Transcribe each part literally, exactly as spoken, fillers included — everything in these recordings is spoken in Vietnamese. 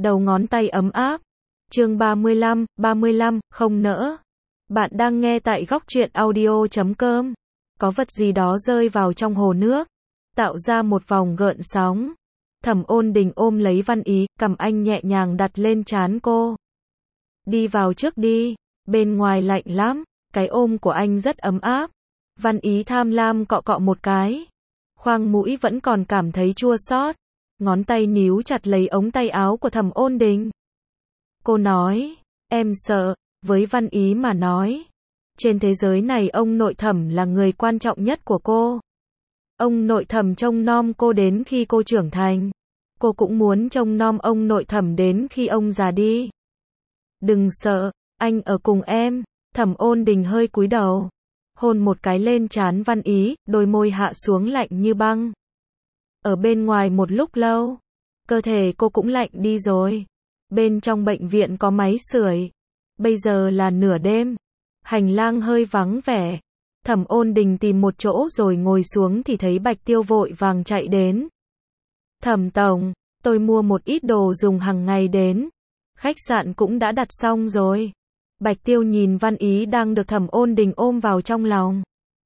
đầu ngón tay ấm áp. Chương ba mươi lăm, ba mươi lăm, không nỡ. Bạn đang nghe tại góc truyện audio chấm com. Có vật gì đó rơi vào trong hồ nước, tạo ra một vòng gợn sóng. Thẩm Ôn Đình ôm lấy Văn Ý, cầm anh nhẹ nhàng đặt lên trán cô. Đi vào trước đi, bên ngoài lạnh lắm. Cái ôm của anh rất ấm áp. Văn Ý tham lam cọ cọ một cái. Khoang mũi vẫn còn cảm thấy chua xót. Ngón tay níu chặt lấy ống tay áo của Thẩm Ôn Đình. Cô nói, em sợ. Với Văn Ý mà nói, trên thế giới này ông nội Thẩm là người quan trọng nhất của cô. Ông nội Thẩm trông nom cô đến khi cô trưởng thành. Cô cũng muốn trông nom ông nội Thẩm đến khi ông già đi. Đừng sợ, anh ở cùng em. Thẩm Ôn Đình hơi cúi đầu, hôn một cái lên trán Văn Ý, đôi môi hạ xuống lạnh như băng. Ở bên ngoài một lúc lâu, cơ thể cô cũng lạnh đi rồi. Bên trong bệnh viện có máy sưởi. Bây giờ là nửa đêm, hành lang hơi vắng vẻ. Thẩm Ôn Đình tìm một chỗ rồi ngồi xuống thì thấy Bạch Tiêu vội vàng chạy đến. Thẩm tổng, tôi mua một ít đồ dùng hàng ngày đến. Khách sạn cũng đã đặt xong rồi. Bạch Tiêu nhìn Văn Ý đang được Thẩm Ôn Đình ôm vào trong lòng.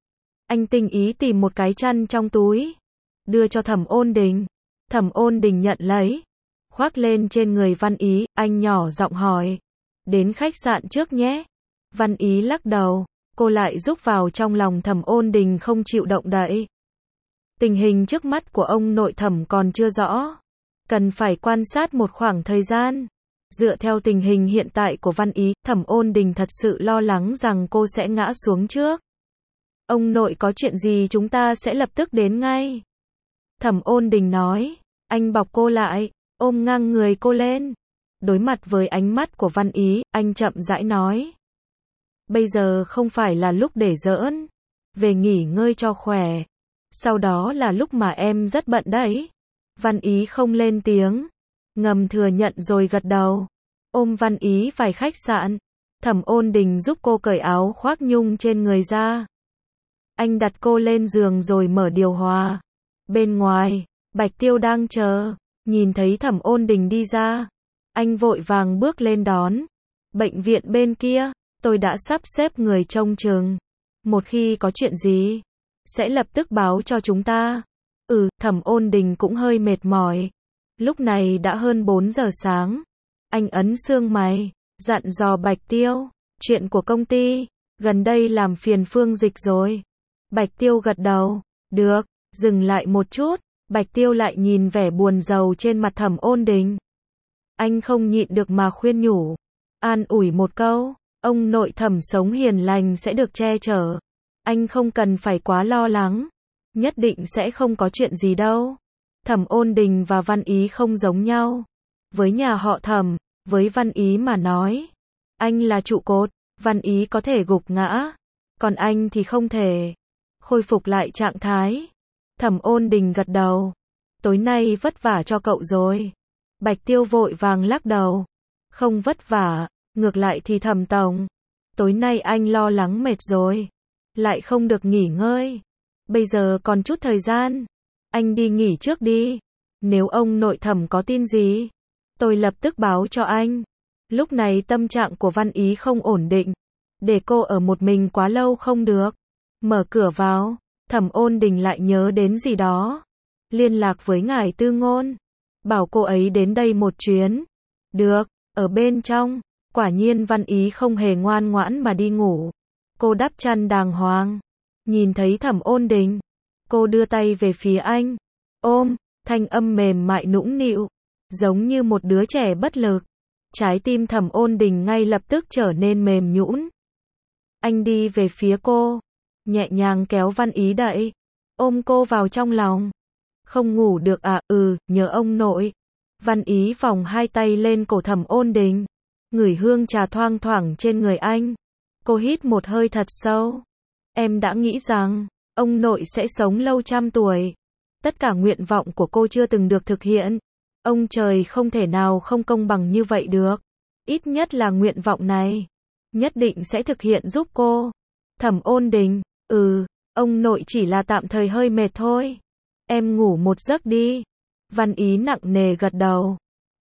Anh tinh ý tìm một cái chăn trong túi, đưa cho Thẩm Ôn Đình. Thẩm Ôn Đình nhận lấy, khoác lên trên người Văn Ý, anh nhỏ giọng hỏi. Đến khách sạn trước nhé. Văn Ý lắc đầu, cô lại rúc vào trong lòng Thẩm Ôn Đình không chịu động đậy. Tình hình trước mắt của ông nội Thẩm còn chưa rõ, cần phải quan sát một khoảng thời gian. Dựa theo tình hình hiện tại của Văn Ý, Thẩm Ôn Đình thật sự lo lắng rằng cô sẽ ngã xuống trước. Ông nội có chuyện gì chúng ta sẽ lập tức đến ngay. Thẩm Ôn Đình nói, anh bọc cô lại, ôm ngang người cô lên. Đối mặt với ánh mắt của Văn Ý, anh chậm rãi nói. Bây giờ không phải là lúc để giỡn. Về nghỉ ngơi cho khỏe. Sau đó là lúc mà em rất bận đấy. Văn Ý không lên tiếng, ngầm thừa nhận rồi gật đầu. Ôm Văn Ý vài khách sạn. Thẩm Ôn Đình giúp cô cởi áo khoác nhung trên người ra. Anh đặt cô lên giường rồi mở điều hòa. Bên ngoài, Bạch Tiêu đang chờ. Nhìn thấy Thẩm Ôn Đình đi ra, anh vội vàng bước lên đón. Bệnh viện bên kia, tôi đã sắp xếp người trông chừng. Một khi có chuyện gì, sẽ lập tức báo cho chúng ta. Ừ, Thẩm Ôn Đình cũng hơi mệt mỏi. Lúc này đã hơn bốn giờ sáng. Anh ấn xương mày, dặn dò Bạch Tiêu. Chuyện của công ty, gần đây làm phiền Phương Dịch rồi. Bạch Tiêu gật đầu. Được, dừng lại một chút. Bạch Tiêu lại nhìn vẻ buồn rầu trên mặt Thẩm Ôn Đình. Anh không nhịn được mà khuyên nhủ. An ủi một câu. Ông nội Thẩm sống hiền lành sẽ được che chở. Anh không cần phải quá lo lắng. Nhất định sẽ không có chuyện gì đâu. Thẩm Ôn Đình và Văn Ý không giống nhau. Với nhà họ Thẩm, với Văn Ý mà nói, anh là trụ cột. Văn Ý có thể gục ngã, còn anh thì không thể. Khôi phục lại trạng thái. Thẩm Ôn Đình gật đầu. Tối nay vất vả cho cậu rồi. Bạch Tiêu vội vàng lắc đầu. Không vất vả, ngược lại thì Thẩm tổng. Tối nay anh lo lắng mệt rồi. Lại không được nghỉ ngơi. Bây giờ còn chút thời gian. Anh đi nghỉ trước đi. Nếu ông nội Thẩm có tin gì, tôi lập tức báo cho anh. Lúc này tâm trạng của Văn Ý không ổn định. Để cô ở một mình quá lâu không được. Mở cửa vào, Thẩm Ôn Đình lại nhớ đến gì đó. Liên lạc với ngài Tư Ngôn. Bảo cô ấy đến đây một chuyến. Được, ở bên trong. Quả nhiên Văn Ý không hề ngoan ngoãn mà đi ngủ. Cô đắp chăn đàng hoàng. Nhìn thấy Thẩm Ôn Đình, cô đưa tay về phía anh. Ôm, thanh âm mềm mại nũng nịu, giống như một đứa trẻ bất lực. Trái tim Thẩm Ôn Đình ngay lập tức trở nên mềm nhũn. Anh đi về phía cô, nhẹ nhàng kéo Văn Ý đậy, ôm cô vào trong lòng. Không ngủ được à? Ừ, nhớ ông nội. Văn Ý vòng hai tay lên cổ Thẩm Ôn Đình, ngửi hương trà thoang thoảng trên người anh. Cô hít một hơi thật sâu. Em đã nghĩ rằng ông nội sẽ sống lâu trăm tuổi. Tất cả nguyện vọng của cô chưa từng được thực hiện. Ông trời không thể nào không công bằng như vậy được. Ít nhất là nguyện vọng này, nhất định sẽ thực hiện giúp cô. Thẩm Ôn Đình, ừ, ông nội chỉ là tạm thời hơi mệt thôi. Em ngủ một giấc đi. Văn Ý nặng nề gật đầu.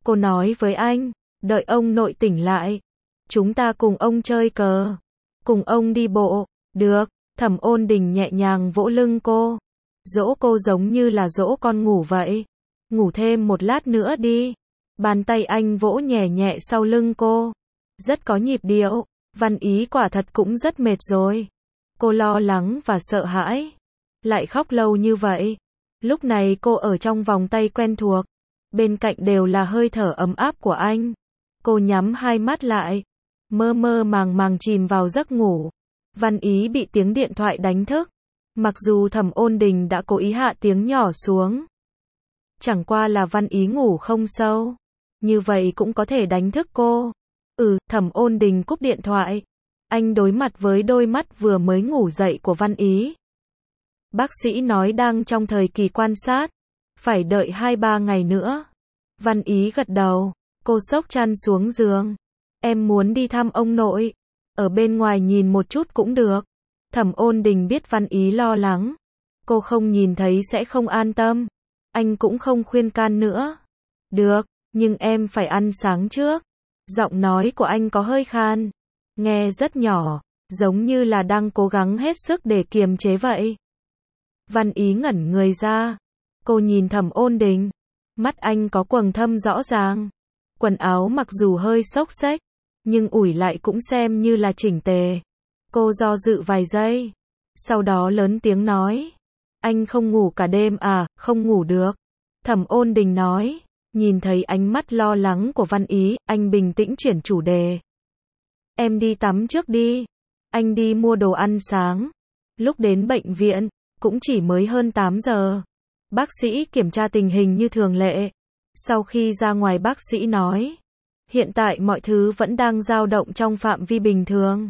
Cô nói với anh, đợi ông nội tỉnh lại. Chúng ta cùng ông chơi cờ. Cùng ông đi bộ. Được, Thẩm Ôn Đình nhẹ nhàng vỗ lưng cô. Dỗ cô giống như là dỗ con ngủ vậy. Ngủ thêm một lát nữa đi. Bàn tay anh vỗ nhẹ nhẹ sau lưng cô. Rất có nhịp điệu. Văn Ý quả thật cũng rất mệt rồi. Cô lo lắng và sợ hãi. Lại khóc lâu như vậy. Lúc này cô ở trong vòng tay quen thuộc. Bên cạnh đều là hơi thở ấm áp của anh. Cô nhắm hai mắt lại. Mơ mơ màng màng chìm vào giấc ngủ. Văn Ý bị tiếng điện thoại đánh thức. Mặc dù Thẩm Ôn Đình đã cố ý hạ tiếng nhỏ xuống. Chẳng qua là Văn Ý ngủ không sâu. Như vậy cũng có thể đánh thức cô. Ừ, Thẩm Ôn Đình cúp điện thoại. Anh đối mặt với đôi mắt vừa mới ngủ dậy của Văn Ý. Bác sĩ nói đang trong thời kỳ quan sát. Phải đợi hai ba ngày nữa. Văn Ý gật đầu. Cô xốc chăn xuống giường. Em muốn đi thăm ông nội. Ở bên ngoài nhìn một chút cũng được. Thẩm Ôn Đình biết Văn Ý lo lắng. Cô không nhìn thấy sẽ không an tâm. Anh cũng không khuyên can nữa. Được, nhưng em phải ăn sáng trước. Giọng nói của anh có hơi khan. Nghe rất nhỏ. Giống như là đang cố gắng hết sức để kiềm chế vậy. Văn Ý ngẩn người ra. Cô nhìn Thẩm Ôn Đình. Mắt anh có quầng thâm rõ ràng. Quần áo mặc dù hơi xốc xếch, nhưng ủi lại cũng xem như là chỉnh tề. Cô do dự vài giây. Sau đó lớn tiếng nói. Anh không ngủ cả đêm à? Không ngủ được. Thẩm Ôn Đình nói. Nhìn thấy ánh mắt lo lắng của Văn Ý, anh bình tĩnh chuyển chủ đề. Em đi tắm trước đi. Anh đi mua đồ ăn sáng. Lúc đến bệnh viện, cũng chỉ mới hơn tám giờ. Bác sĩ kiểm tra tình hình như thường lệ. Sau khi ra ngoài bác sĩ nói. Hiện tại mọi thứ vẫn đang dao động trong phạm vi bình thường.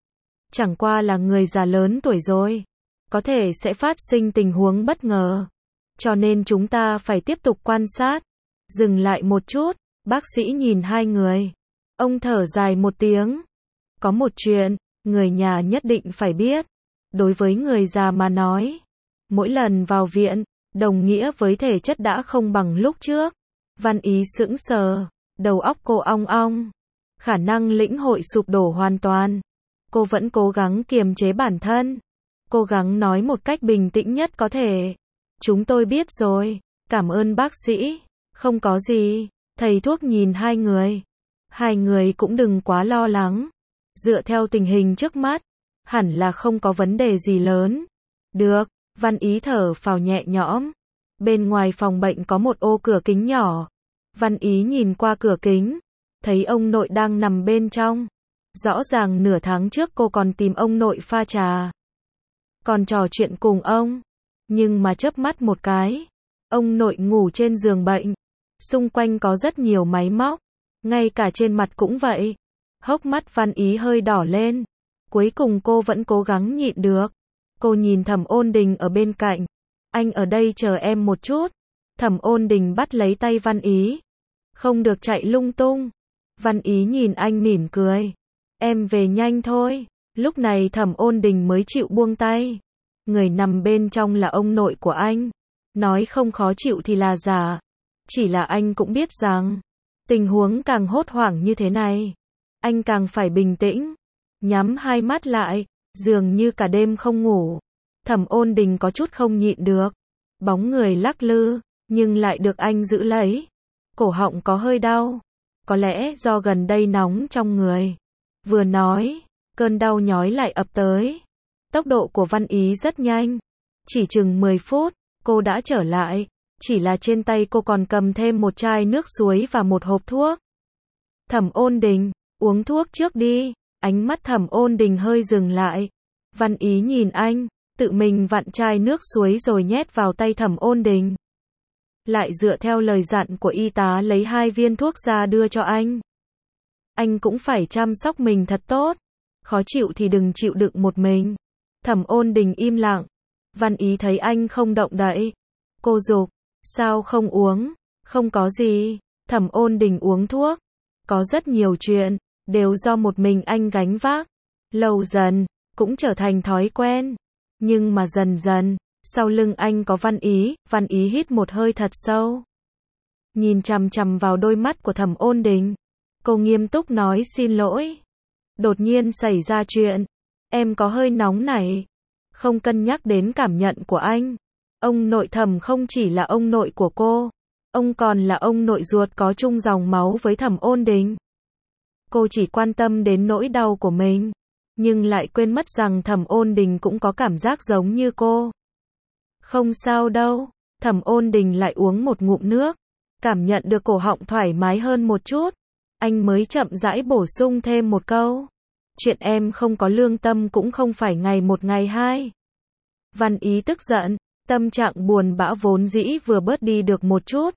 Chẳng qua là người già lớn tuổi rồi. Có thể sẽ phát sinh tình huống bất ngờ. Cho nên chúng ta phải tiếp tục quan sát. Dừng lại một chút. Bác sĩ nhìn hai người. Ông thở dài một tiếng. Có một chuyện, người nhà nhất định phải biết. Đối với người già mà nói. Mỗi lần vào viện, đồng nghĩa với thể chất đã không bằng lúc trước. Văn Ý sững sờ. Đầu óc cô ong ong. Khả năng lĩnh hội sụp đổ hoàn toàn. Cô vẫn cố gắng kiềm chế bản thân. Cố gắng nói một cách bình tĩnh nhất có thể. Chúng tôi biết rồi. Cảm ơn bác sĩ. Không có gì. Thầy thuốc nhìn hai người. Hai người cũng đừng quá lo lắng. Dựa theo tình hình trước mắt, hẳn là không có vấn đề gì lớn. Được, Văn Ý thở phào nhẹ nhõm. Bên ngoài phòng bệnh có một ô cửa kính nhỏ. Văn Ý nhìn qua cửa kính, thấy ông nội đang nằm bên trong. Rõ ràng nửa tháng trước cô còn tìm ông nội pha trà. Còn trò chuyện cùng ông. Nhưng mà chớp mắt một cái, ông nội ngủ trên giường bệnh. Xung quanh có rất nhiều máy móc. Ngay cả trên mặt cũng vậy. Hốc mắt Văn Ý hơi đỏ lên. Cuối cùng cô vẫn cố gắng nhịn được. Cô nhìn Thẩm Ôn Đình ở bên cạnh. Anh ở đây chờ em một chút. Thẩm Ôn Đình bắt lấy tay Văn Ý. Không được chạy lung tung. Văn Ý nhìn anh mỉm cười. Em về nhanh thôi. Lúc này Thẩm Ôn Đình mới chịu buông tay. Người nằm bên trong là ông nội của anh. Nói không khó chịu thì là giả. Chỉ là anh cũng biết rằng, tình huống càng hốt hoảng như thế này, anh càng phải bình tĩnh. Nhắm hai mắt lại, dường như cả đêm không ngủ. Thẩm Ôn Đình có chút không nhịn được. Bóng người lắc lư, nhưng lại được anh giữ lấy. Cổ họng có hơi đau. Có lẽ do gần đây nóng trong người. Vừa nói, cơn đau nhói lại ập tới. Tốc độ của Văn Ý rất nhanh. Chỉ chừng mười phút, cô đã trở lại. Chỉ là trên tay cô còn cầm thêm một chai nước suối và một hộp thuốc. Thẩm Ôn Đình, uống thuốc trước đi. Ánh mắt Thẩm Ôn Đình hơi dừng lại. Văn Ý nhìn anh, tự mình vặn chai nước suối rồi nhét vào tay Thẩm Ôn Đình. Lại dựa theo lời dặn của y tá lấy hai viên thuốc ra đưa cho anh. Anh cũng phải chăm sóc mình thật tốt. Khó chịu thì đừng chịu đựng một mình. Thẩm Ôn Đình im lặng. Văn Ý thấy anh không động đậy. Cô giục, sao không uống? Không có gì. Thẩm Ôn Đình uống thuốc. Có rất nhiều chuyện, đều do một mình anh gánh vác. Lâu dần, cũng trở thành thói quen. Nhưng mà dần dần, sau lưng anh có Văn Ý. Văn Ý hít một hơi thật sâu. nhìn chằm chằm vào đôi mắt của Thẩm Ôn Đình. Cô nghiêm túc nói xin lỗi. Đột nhiên xảy ra chuyện. Em có hơi nóng này. Không cân nhắc đến cảm nhận của anh. Ông nội Thẩm không chỉ là ông nội của cô. Ông còn là ông nội ruột có chung dòng máu với Thẩm Ôn Đình. Cô chỉ quan tâm đến nỗi đau của mình. Nhưng lại quên mất rằng Thẩm Ôn Đình cũng có cảm giác giống như cô. Không sao đâu. Thẩm Ôn Đình lại uống một ngụm nước. Cảm nhận được cổ họng thoải mái hơn một chút. Anh mới chậm rãi bổ sung thêm một câu. Chuyện em không có lương tâm cũng không phải ngày một ngày hai. Văn Ý tức giận. Tâm trạng buồn bã vốn dĩ vừa bớt đi được một chút.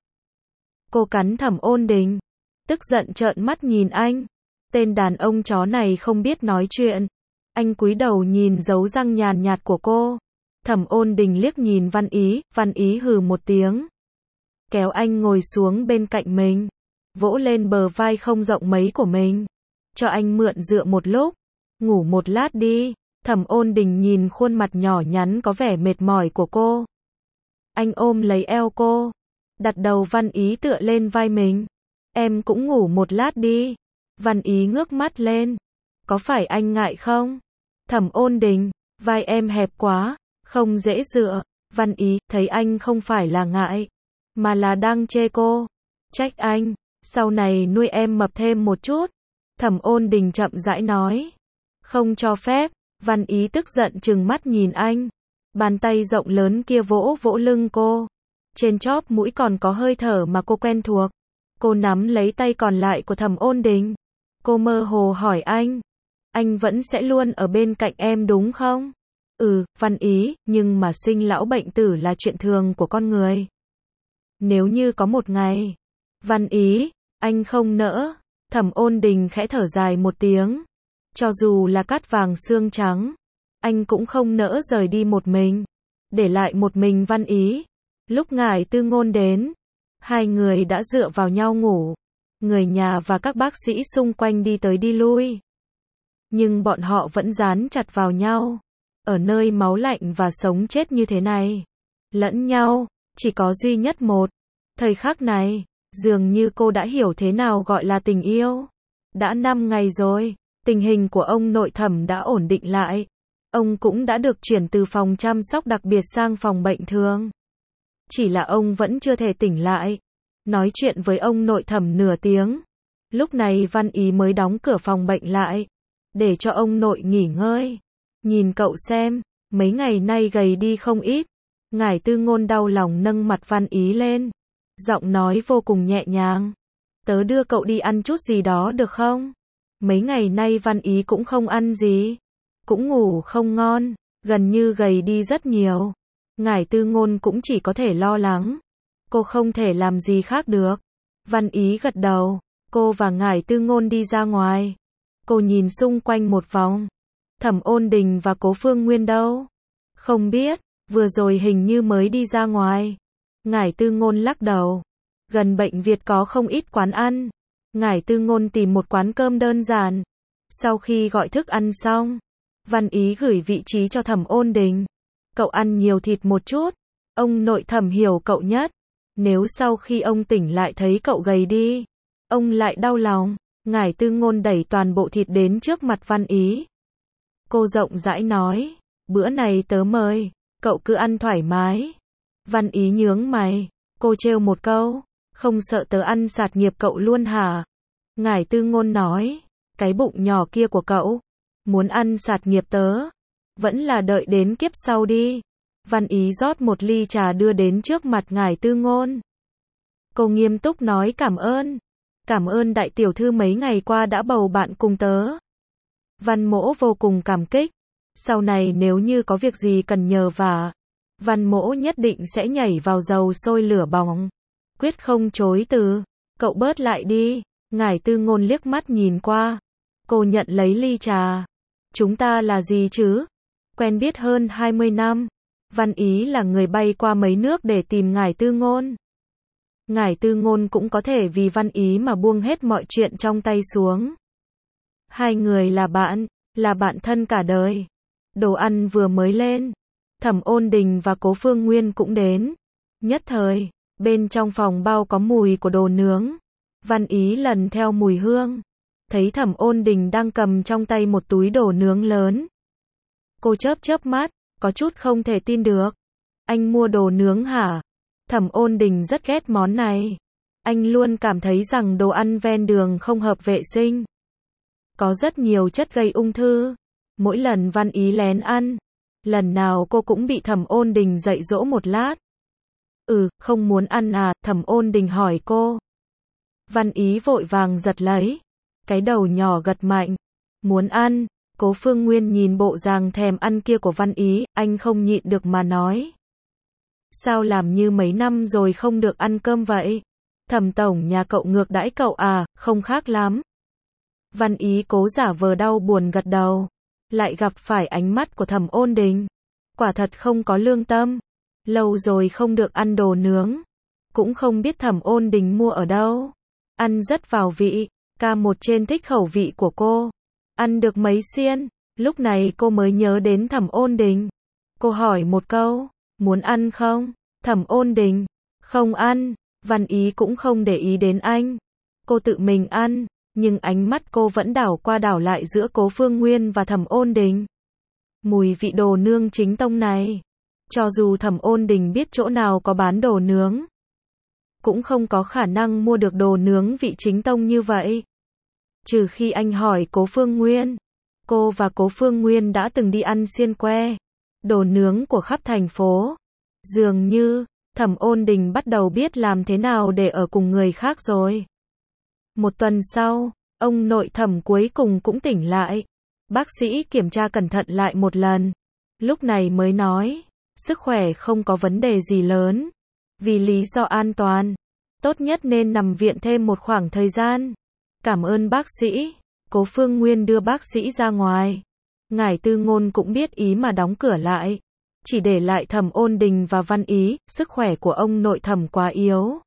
Cô cắn Thẩm Ôn Đình. Tức giận trợn mắt nhìn anh. Tên đàn ông chó này không biết nói chuyện. Anh cúi đầu nhìn dấu răng nhàn nhạt của cô. Thẩm Ôn Đình liếc nhìn Văn Ý, Văn Ý hừ một tiếng. Kéo anh ngồi xuống bên cạnh mình. Vỗ lên bờ vai không rộng mấy của mình. Cho anh mượn dựa một lúc. Ngủ một lát đi. Thẩm Ôn Đình nhìn khuôn mặt nhỏ nhắn có vẻ mệt mỏi của cô. Anh ôm lấy eo cô. Đặt đầu Văn Ý tựa lên vai mình. Em cũng ngủ một lát đi. Văn Ý ngước mắt lên. Có phải anh ngại không? Thẩm Ôn Đình, vai em hẹp quá, không dễ dựa. Văn Ý, thấy anh không phải là ngại, mà là đang chê cô. Trách anh, sau này nuôi em mập thêm một chút. Thẩm Ôn Đình chậm rãi nói. Không cho phép. Văn Ý tức giận trừng mắt nhìn anh. Bàn tay rộng lớn kia vỗ vỗ lưng cô. Trên chóp mũi còn có hơi thở mà cô quen thuộc. Cô nắm lấy tay còn lại của Thẩm Ôn Đình. Cô mơ hồ hỏi anh. Anh vẫn sẽ luôn ở bên cạnh em đúng không? Ừ, Văn Ý, nhưng mà sinh lão bệnh tử là chuyện thường của con người. Nếu như có một ngày. Văn Ý, anh không nỡ. Thẩm Ôn Đình khẽ thở dài một tiếng. Cho dù là cát vàng xương trắng. Anh cũng không nỡ rời đi một mình. Để lại một mình Văn Ý. Lúc Ngải Tư Ngôn đến. Hai người đã dựa vào nhau ngủ. Người nhà và các bác sĩ xung quanh đi tới đi lui. Nhưng bọn họ vẫn dán chặt vào nhau. Ở nơi máu lạnh và sống chết như thế này. Lẫn nhau, chỉ có duy nhất một. Thời khắc này, dường như cô đã hiểu thế nào gọi là tình yêu. Đã năm ngày rồi, tình hình của ông nội Thẩm đã ổn định lại. Ông cũng đã được chuyển từ phòng chăm sóc đặc biệt sang phòng bệnh thường. Chỉ là ông vẫn chưa thể tỉnh lại. Nói chuyện với ông nội Thẩm nửa tiếng. Lúc này Văn Ý mới đóng cửa phòng bệnh lại. Để cho ông nội nghỉ ngơi. Nhìn cậu xem, mấy ngày nay gầy đi không ít. Ngải Tư Ngôn đau lòng nâng mặt Văn Ý lên. Giọng nói vô cùng nhẹ nhàng. Tớ đưa cậu đi ăn chút gì đó được không? Mấy ngày nay Văn Ý cũng không ăn gì. Cũng ngủ không ngon. Gần như gầy đi rất nhiều. Ngải Tư Ngôn cũng chỉ có thể lo lắng. Cô không thể làm gì khác được. Văn Ý gật đầu. Cô và Ngải Tư Ngôn đi ra ngoài. Cô nhìn xung quanh một vòng. Thẩm Ôn Đình và Cố Phương Nguyên đâu? Không biết, vừa rồi hình như mới đi ra ngoài. Ngải Tư Ngôn lắc đầu. Gần bệnh viện có không ít quán ăn. Ngải Tư Ngôn tìm một quán cơm đơn giản. Sau khi gọi thức ăn xong, Văn Ý gửi vị trí cho Thẩm Ôn Đình. Cậu ăn nhiều thịt một chút. Ông nội Thẩm hiểu cậu nhất. Nếu sau khi ông tỉnh lại thấy cậu gầy đi, ông lại đau lòng. Ngải Tư Ngôn đẩy toàn bộ thịt đến trước mặt Văn Ý. Cô rộng rãi nói, bữa này tớ mời, cậu cứ ăn thoải mái. Văn Ý nhướng mày, cô trêu một câu, không sợ tớ ăn sạt nghiệp cậu luôn hả? Ngải Tư Ngôn nói, cái bụng nhỏ kia của cậu, muốn ăn sạt nghiệp tớ, vẫn là đợi đến kiếp sau đi. Văn Ý rót một ly trà đưa đến trước mặt Ngải Tư Ngôn. Cô nghiêm túc nói cảm ơn. Cảm ơn đại tiểu thư mấy ngày qua đã bầu bạn cùng tớ. Văn Mỗ vô cùng cảm kích. Sau này nếu như có việc gì cần nhờ vả, Văn Mỗ nhất định sẽ nhảy vào dầu sôi lửa bỏng. Quyết không chối từ. Cậu bớt lại đi. Ngải Tư Ngôn liếc mắt nhìn qua. Cô nhận lấy ly trà. Chúng ta là gì chứ? Quen biết hơn hai mươi năm. Văn Ý là người bay qua mấy nước để tìm Ngải Tư Ngôn. Ngải Tư Ngôn cũng có thể vì Văn Ý mà buông hết mọi chuyện trong tay xuống. Hai người là bạn, là bạn thân cả đời. Đồ ăn vừa mới lên. Thẩm Ôn Đình và Cố Phương Nguyên cũng đến. Nhất thời, Bên trong phòng bao có mùi của đồ nướng. Văn Ý lần theo mùi hương, thấy Thẩm Ôn Đình đang cầm trong tay một túi đồ nướng lớn. Cô chớp chớp mắt, có chút không thể tin được. Anh mua đồ nướng hả? Thẩm Ôn Đình rất ghét món này. Anh luôn cảm thấy rằng đồ ăn ven đường không hợp vệ sinh. Có rất nhiều chất gây ung thư. Mỗi lần Văn Ý lén ăn, lần nào cô cũng bị Thẩm Ôn Đình dạy dỗ một lát. Ừ, không muốn ăn à? Thẩm Ôn Đình hỏi cô. Văn Ý vội vàng giật lấy. Cái đầu nhỏ gật mạnh. Muốn ăn. Cố Phương Nguyên nhìn bộ dạng thèm ăn kia của Văn Ý, anh không nhịn được mà nói. Sao làm như mấy năm rồi không được ăn cơm vậy? Thẩm tổng nhà cậu ngược đãi cậu à, không khác lắm. Văn Ý cố giả vờ đau buồn gật đầu. Lại gặp phải ánh mắt của Thẩm Ôn Đình. Quả thật không có lương tâm. Lâu rồi không được ăn đồ nướng. Cũng không biết Thẩm Ôn Đình mua ở đâu. Ăn rất vào vị. Ca một trên thích khẩu vị của cô. Ăn được mấy xiên. Lúc này cô mới nhớ đến Thẩm Ôn Đình. Cô hỏi một câu. Muốn ăn không? Thẩm Ôn Đình. Không ăn. Văn Ý cũng không để ý đến anh. Cô tự mình ăn. Nhưng ánh mắt cô vẫn đảo qua đảo lại giữa Cố Phương Nguyên và Thẩm Ôn Đình. Mùi vị đồ nướng chính tông này. Cho dù Thẩm Ôn Đình biết chỗ nào có bán đồ nướng, cũng không có khả năng mua được đồ nướng vị chính tông như vậy. Trừ khi anh hỏi Cố Phương Nguyên. Cô và Cố Phương Nguyên đã từng đi ăn xiên que, đồ nướng của khắp thành phố. Dường như, Thẩm Ôn Đình bắt đầu biết làm thế nào để ở cùng người khác rồi. Một tuần sau, ông nội Thẩm cuối cùng cũng tỉnh lại. Bác sĩ kiểm tra cẩn thận lại một lần. Lúc này mới nói, sức khỏe không có vấn đề gì lớn. Vì lý do an toàn, tốt nhất nên nằm viện thêm một khoảng thời gian. Cảm ơn bác sĩ. Cố Phương Nguyên đưa bác sĩ ra ngoài. Ngải Tư Ngôn cũng biết ý mà đóng cửa lại. Chỉ để lại Thẩm Ôn Đình và Văn Ý, sức khỏe của ông nội Thẩm quá yếu.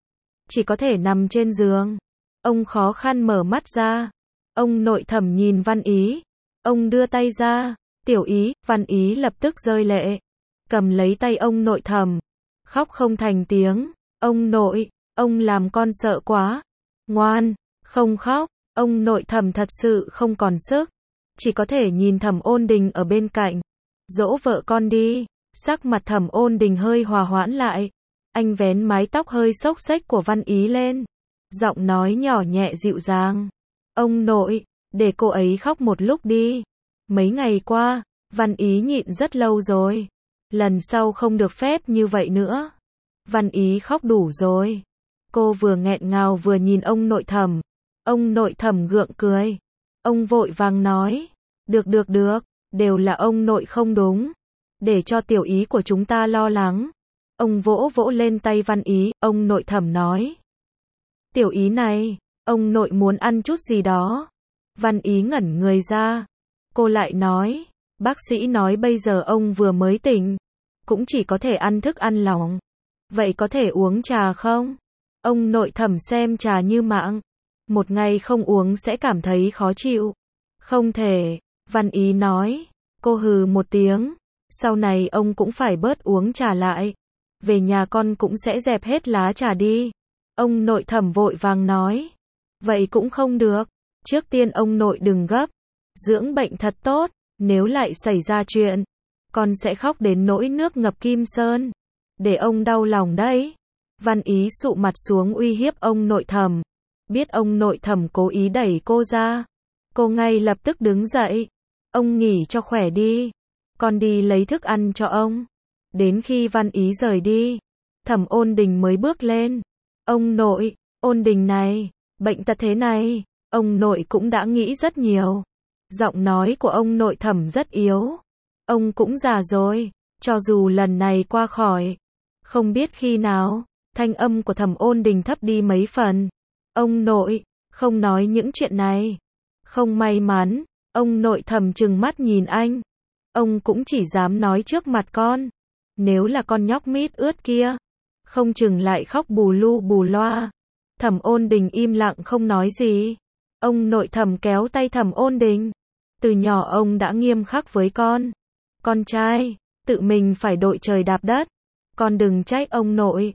Chỉ có thể nằm trên giường. Ông khó khăn mở mắt ra. Ông nội Thẩm nhìn Văn Ý. Ông đưa tay ra. Tiểu Ý, Văn Ý lập tức rơi lệ. Cầm lấy tay ông nội Thẩm. Khóc không thành tiếng. Ông nội, ông làm con sợ quá. Ngoan, không khóc. Ông nội Thẩm thật sự không còn sức. Chỉ có thể nhìn Thẩm Ôn Đình ở bên cạnh. Dỗ vợ con đi. Sắc mặt Thẩm Ôn Đình hơi hòa hoãn lại. Anh vén mái tóc hơi xốc xếch của Văn Ý lên. Giọng nói nhỏ nhẹ dịu dàng. Ông nội, để cô ấy khóc một lúc đi. Mấy ngày qua, Văn Ý nhịn rất lâu rồi. Lần sau không được phép như vậy nữa. Văn Ý khóc đủ rồi. Cô vừa nghẹn ngào vừa nhìn ông nội Thẩm. Ông nội Thẩm gượng cười. Ông vội vàng nói. Được được được, đều là ông nội không đúng. Để cho Tiểu Ý của chúng ta lo lắng. Ông vỗ vỗ lên tay Văn Ý, ông nội Thẩm nói. Tiểu Ý này, ông nội muốn ăn chút gì đó. Văn Ý ngẩn người ra. Cô lại nói, bác sĩ nói bây giờ ông vừa mới tỉnh, cũng chỉ có thể ăn thức ăn lỏng. Vậy có thể uống trà không? Ông nội Thẩm xem trà như mạng. Một ngày không uống sẽ cảm thấy khó chịu. Không thể, Văn Ý nói. Cô hừ một tiếng. Sau này ông cũng phải bớt uống trà lại. Về nhà con cũng sẽ dẹp hết lá trà đi. Ông nội Thẩm vội vàng nói. Vậy cũng không được. Trước tiên ông nội đừng gấp. Dưỡng bệnh thật tốt. Nếu lại xảy ra chuyện, con sẽ khóc đến nỗi nước ngập kim sơn. Để ông đau lòng đấy. Văn Ý sụ mặt xuống uy hiếp ông nội Thẩm. Biết ông nội Thẩm cố ý đẩy cô ra. Cô ngay lập tức đứng dậy. Ông nghỉ cho khỏe đi. Con đi lấy thức ăn cho ông. Đến khi Văn Ý rời đi, Thẩm Ôn Đình mới bước lên. Ông nội, Ôn Đình này, bệnh tật thế này, ông nội cũng đã nghĩ rất nhiều. Giọng nói của ông nội Thẩm rất yếu. Ông cũng già rồi, cho dù lần này qua khỏi. Không biết khi nào, thanh âm của Thẩm Ôn Đình thấp đi mấy phần. Ông nội, không nói những chuyện này. Không may mắn, ông nội Thẩm trừng mắt nhìn anh. Ông cũng chỉ dám nói trước mặt con. Nếu là con nhóc mít ướt kia, không chừng lại khóc bù lu bù loa. Thẩm Ôn Đình im lặng không nói gì. Ông nội Thẩm kéo tay Thẩm Ôn Đình. Từ nhỏ ông đã nghiêm khắc với con. Con trai, tự mình phải đội trời đạp đất. Con đừng trách ông nội.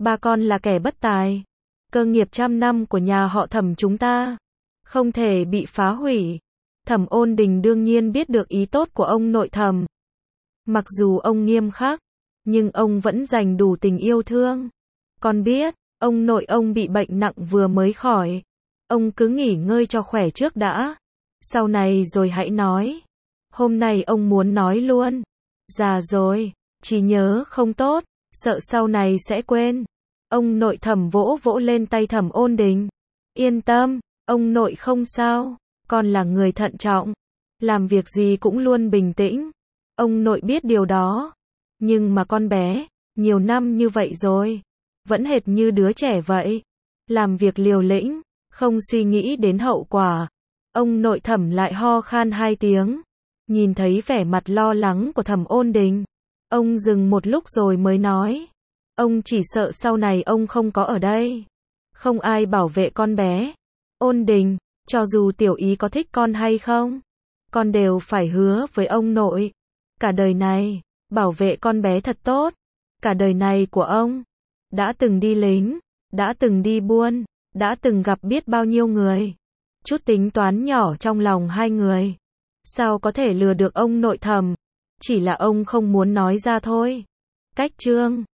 ba con là kẻ bất tài. Cơ nghiệp trăm năm của nhà họ Thẩm chúng ta không thể bị phá hủy. Thẩm Ôn Đình đương nhiên biết được ý tốt của ông nội Thẩm. Mặc dù ông nghiêm khắc, nhưng ông vẫn dành đủ tình yêu thương. Con biết, ông nội ông bị bệnh nặng vừa mới khỏi. Ông cứ nghỉ ngơi cho khỏe trước đã. Sau này rồi hãy nói. Hôm nay ông muốn nói luôn. Già rồi, trí nhớ không tốt, sợ sau này sẽ quên. Ông nội Thẩm vỗ vỗ lên tay Thẩm Ôn Đình. Yên tâm, ông nội không sao. Con là người thận trọng. Làm việc gì cũng luôn bình tĩnh. Ông nội biết điều đó. Nhưng mà con bé, nhiều năm như vậy rồi, vẫn hệt như đứa trẻ vậy. Làm việc liều lĩnh, không suy nghĩ đến hậu quả. Ông nội Thẩm lại ho khan hai tiếng. Nhìn thấy vẻ mặt lo lắng của Thẩm Ôn Đình, ông dừng một lúc rồi mới nói. Ông chỉ sợ sau này ông không có ở đây, không ai bảo vệ con bé. Ôn Đình, cho dù tiểu ý có thích con hay không, con đều phải hứa với ông nội. Cả đời này, bảo vệ con bé thật tốt. Cả đời này của ông, đã từng đi lính, đã từng đi buôn, đã từng gặp biết bao nhiêu người. Chút tính toán nhỏ trong lòng hai người, sao có thể lừa được ông nội Thẩm? Chỉ là ông không muốn nói ra thôi. Cách chương